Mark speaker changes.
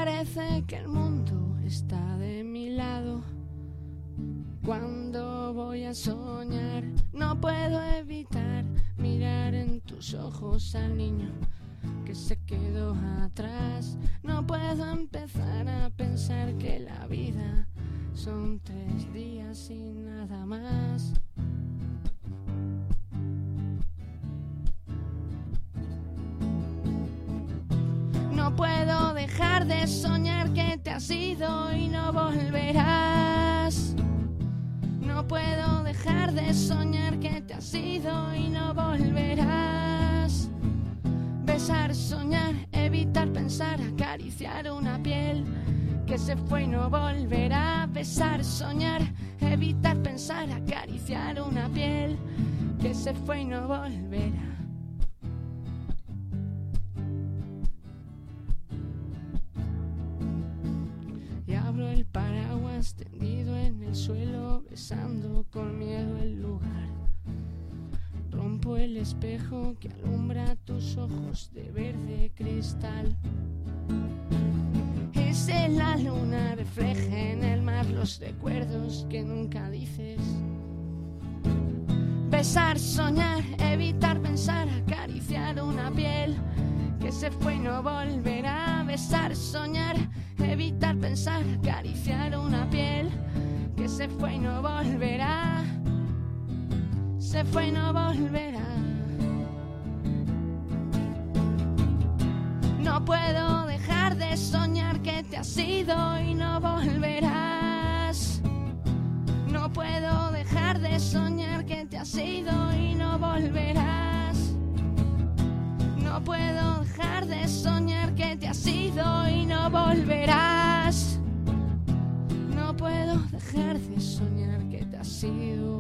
Speaker 1: parece que el mundo está de mi lado. Cuando voy a soñar, no puedo evitar mirar en tus ojos al niño que se quedó atrás. No puedo empezar a pensar que la vida son 3 días y nada más. No puedo dejar de soñar que te has ido y no volverás. No puedo dejar de soñar que te has ido y no volverás. Besar, soñar, evitar pensar, acariciar una piel que se fue y no volverá. Besar, soñar, evitar pensar, acariciar una piel que se fue y no volverá. Y abro el paraguas tendido en el suelo, besando con miedo el lugar. Rompo el espejo que alumbra tus ojos de verde cristal. Y si la luna refleja en el mar los recuerdos que nunca dices. Besar, soñar, evitar pensar, acariciar una piel que se fue y no volverá. Besar, soñar, evitar pensar, acariciar una piel que se fue y no volverá. Se fue y no volverá. No puedo dejar de soñar que te has ido y no volverás. No puedo dejar de soñar que te has ido y no volverás. No puedo dejar de soñar que te has ido y no volverás. No puedo dejar de soñar que te has ido